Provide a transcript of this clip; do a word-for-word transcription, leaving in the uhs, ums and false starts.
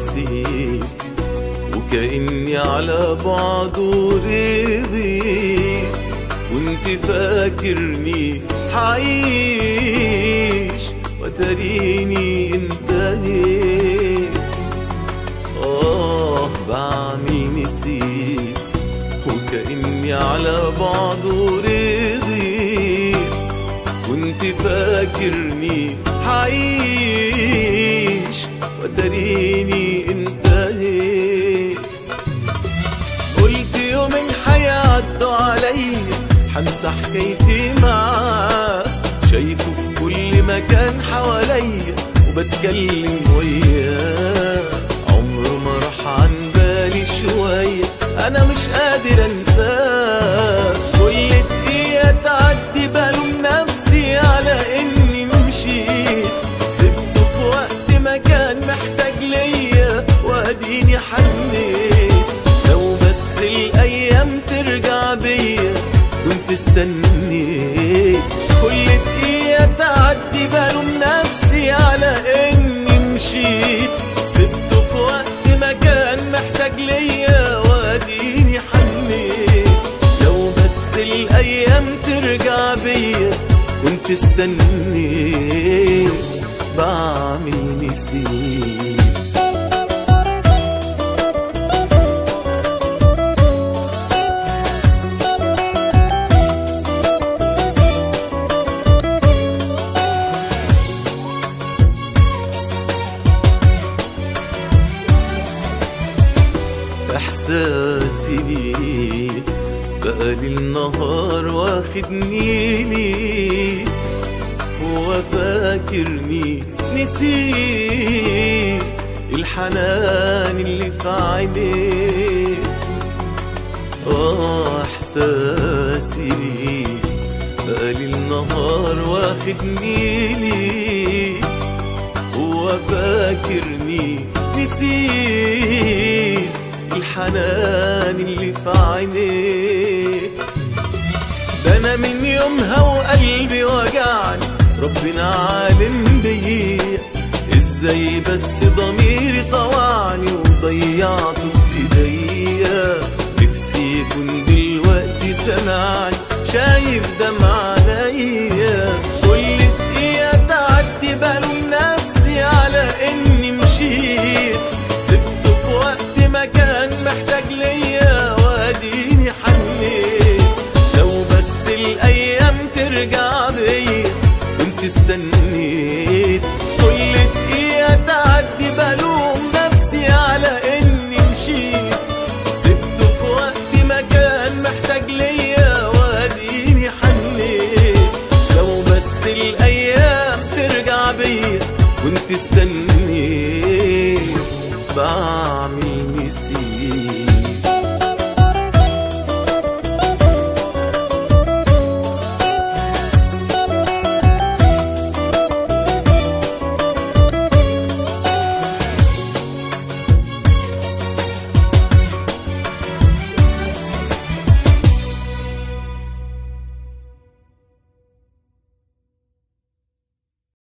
نسيت وكأني على بعضه رضيت، كنت فاكرني حعيش وتريني انتهيت. آه بعمل نسيت وكأني على بعضه رضيت، كنت فاكرني حعيش وتريني انتهيت. قلت يومين حيعدوا عليا حنسى حكايتي معاه، شايفه في كل مكان حواليا وبتكلم وياه، عمره ما راح عن بالي شوية، أنا مش قادر أنساه. كل دقيقة تعدي بلوم نفسي على إني مشيت، سبته في وقت ما كان محتاج ليا وأديني حنيت. لو بس الأيام ترجع بيا كنت استنيت، كل دقيقة تعدي بلوم نفسي على إني مشيت، سبته في وقت ما كان محتاج ليا وأديني حنيت. لو بس الأيام ترجع بيا كنت استنيت، بعمل نسيت. إحساسي بيه بقى للنهار واخدني ليه، هو فاكرني نسيت الحنان اللي في عينيه. آه إحساسي بيه بقى للنهار واخدني ليه، هو فاكرني نسيت الحنان اللي في عينيه. ده انا من يومها وقلبي وجعني، ربنا عالم بيا ازاي بس ضميري طوعني وضيعته بايديا. نفسي يكون دلوقتي سمعني شايف دمع عينيا، كل دقيقة تعدي بلوم نفسي على اني مشيت، سبته في وقت ما كان محتاج ليا وادي